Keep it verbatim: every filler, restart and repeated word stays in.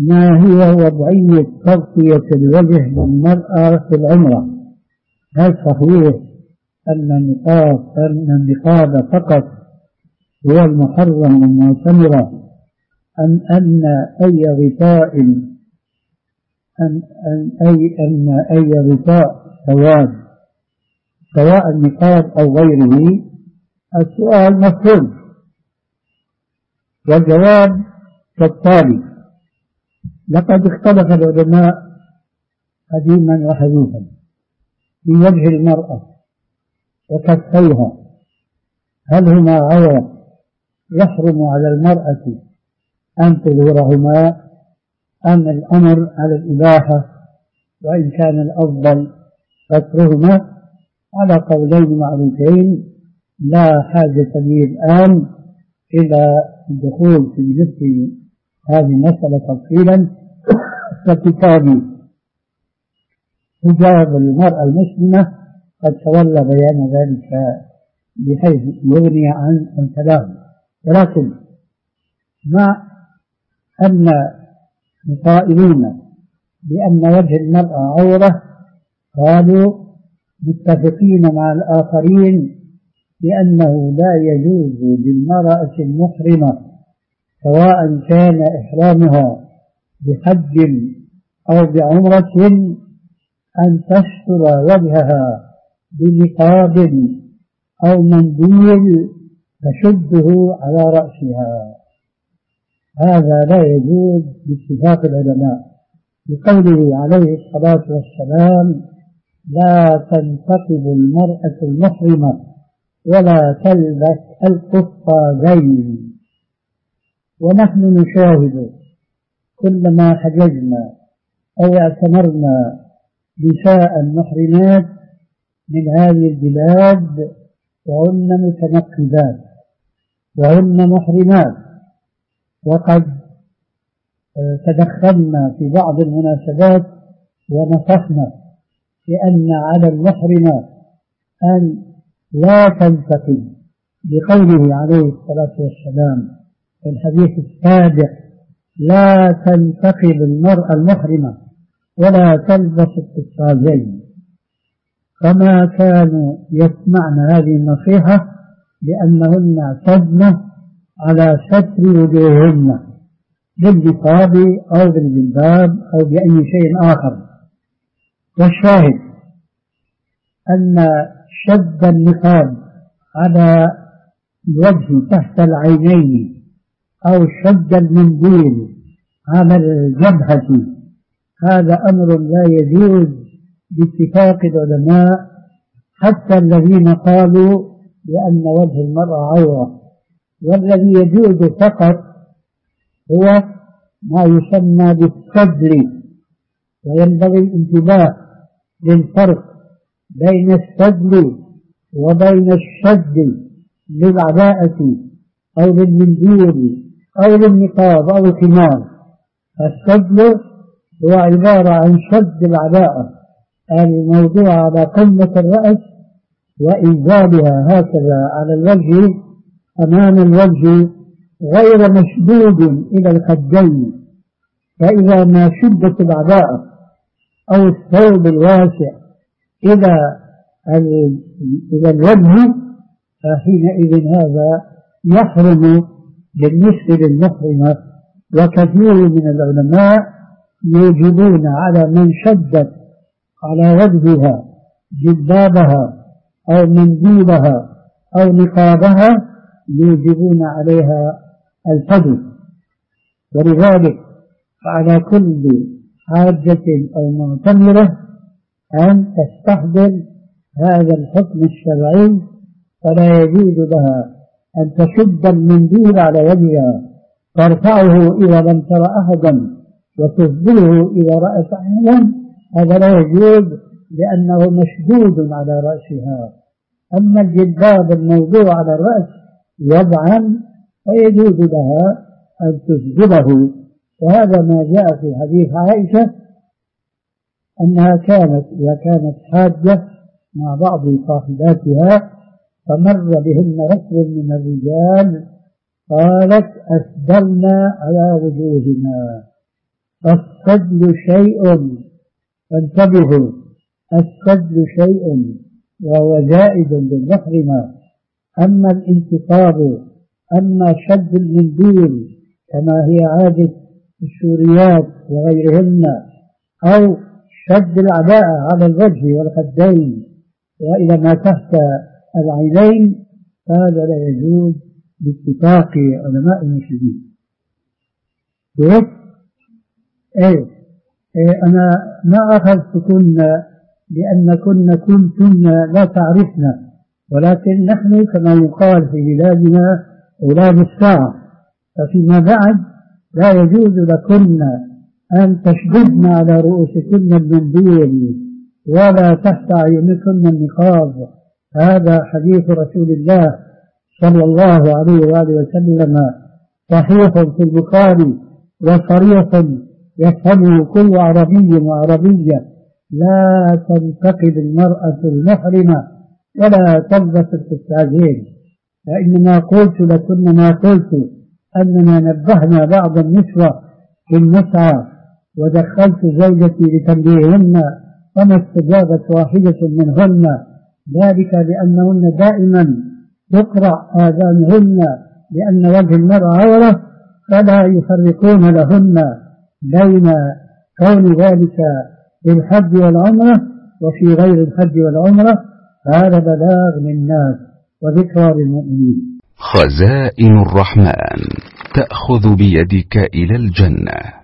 ما هي وضعية تغطية الوجه للمرأة في العمرة؟ هل صحيح أن النقاب أن النقاب فقط هو المحرم للمعتمرة، أم أن أي غطاء أن أن أي أن أي غطاء سواد سواء النقاب أو غيره؟ السؤال مفهوم، والجواب كالتالي: لقد اختلف العلماء قديما وحديثا في وجه المرأة وكفيها، هل هما عورة يحرم على المرأة أن تظهرهما، أم الأمر على الإباحة وإن كان الأفضل سترهما؟ على قولين معروفين، لا حاجة لي الآن إلى الدخول في مثل هذه المسألة تفصيلا، فكتابي حجاب المرأة المسلمة قد تولى بيان ذلك بحيث يغني عن الكلام. ولكن مع أن القائلين بأن وجه المرأة عورة قالوا متفقين مع الآخرين بأنه لا يجوز للمرأة المحرمة سواء كان إحرامها بحج أو بعمرة أن تستر وجهها بنقاب أو منديل تشده على رأسها. هذا لا يجوز باتفاق العلماء، بقوله عليه الصلاة والسلام: لا تنتقب المرأة المحرمة ولا تلبس القفازين. ونحن نشاهد كلما حججنا أو اعتمرنا نساء محرمات من هذه البلاد وهن متنقبات وهن محرمات، وقد تدخلنا في بعض المناسبات ونصحنا بأن على المحرمات أن لا تنتقب، بقوله عليه الصلاة والسلام في الحديث السابق: لا تنتقب المرأة المحرمة ولا تلبس القفازين. فما كانوا يسمعن هذه النصيحة لأنهن اعتدن على ستر وجوههن بالنقاب أو بالجلباب أو بأي شيء آخر. والشاهد أن شد النقاب على الوجه تحت العينين أو شد المنديل على الجبهة هذا أمر لا يجوز باتفاق العلماء، حتى الذين قالوا بأن وجه المرأة عورة. والذي يجوز فقط هو ما يسمى بالسدل، وينبغي الانتباه للفرق بين السدل وبين الشد للعباءة أو للمنديل أو للنقاب أو الخمار. السدل هو عبارة عن شد العباءة الموضوع على قمة الرأس وإنزالها هكذا على الوجه أمام الوجه غير مشدود إلى الخدين. فإذا ما شدت العباءة أو الثوب الواسع إلى إلى الوجه فحينئذ هذا يحرم بالنسبة للمحرمة. وكثير من العلماء يوجبون على من شدت على وجهها جلبابها أو منديلها أو نقابها يوجبون عليها الفدي. ولذلك فعلى كل حاجة أو معتمرة أن تستحضر هذا الحكم الشرعي، فلا يجوز لها أن تشد المنديل على وجهها ترفعه إذا لم تر أحدا وتسدله إذا رأت أحدا، هذا لا يجوز لأنه مشدود على رأسها. أما الجلباب الموضوع على الرأس وضعا فيجوز لها أن تسدله. وهذا ما جاء في حديث عائشة أنها كانت إذا كانت حاجة مع بعض صاحباتها فمر بهن ركب من الرجال قالت: أسدلنا على وجوهنا. السدل شيء، فانتبهوا، السدل شيء وهو جائز للمحرم. أما الانتصاب، أما شد المنديل كما هي عادة السوريات وغيرهن، أو شد العباءة على الوجه والخدين وإلى ما تحت العينين، هذا لا يجوز باتفاق علماء المسلمين. بس إيه إيه أنا ما أخذتكن لأن كن كنتن لا تعرفنا، ولكن نحن كما يقال في بلادنا أولاد الساعة، ففيما بعد لا يجوز لكن أن تشددن على رؤوسكن المنديل ولا تحت أعينكن النقاب. هذا حديث رسول الله صلى الله عليه وآله وسلم صحيح في البخاري وصريح يفهمه كل عربي وعربية. لا تنتقد المرأة المحرمة ولا تلبس الفستانين، فإنما قلت لكن ما قلت أننا نبهنا بعض النسوة في المسعى ودخلت زوجتي لتنبيههن وما استجابت واحدة منهن، ذلك لأنهن دائما تقرأ آذانهن لأن وجه المرأة عورة، فلا يفرقون لهن بين كون ذلك في الحج والعمرة وفي غير الحج والعمرة. هذا بلاغ للناس وذكرى للمؤمنين. خزائن الرحمن تأخذ بيدك إلى الجنة.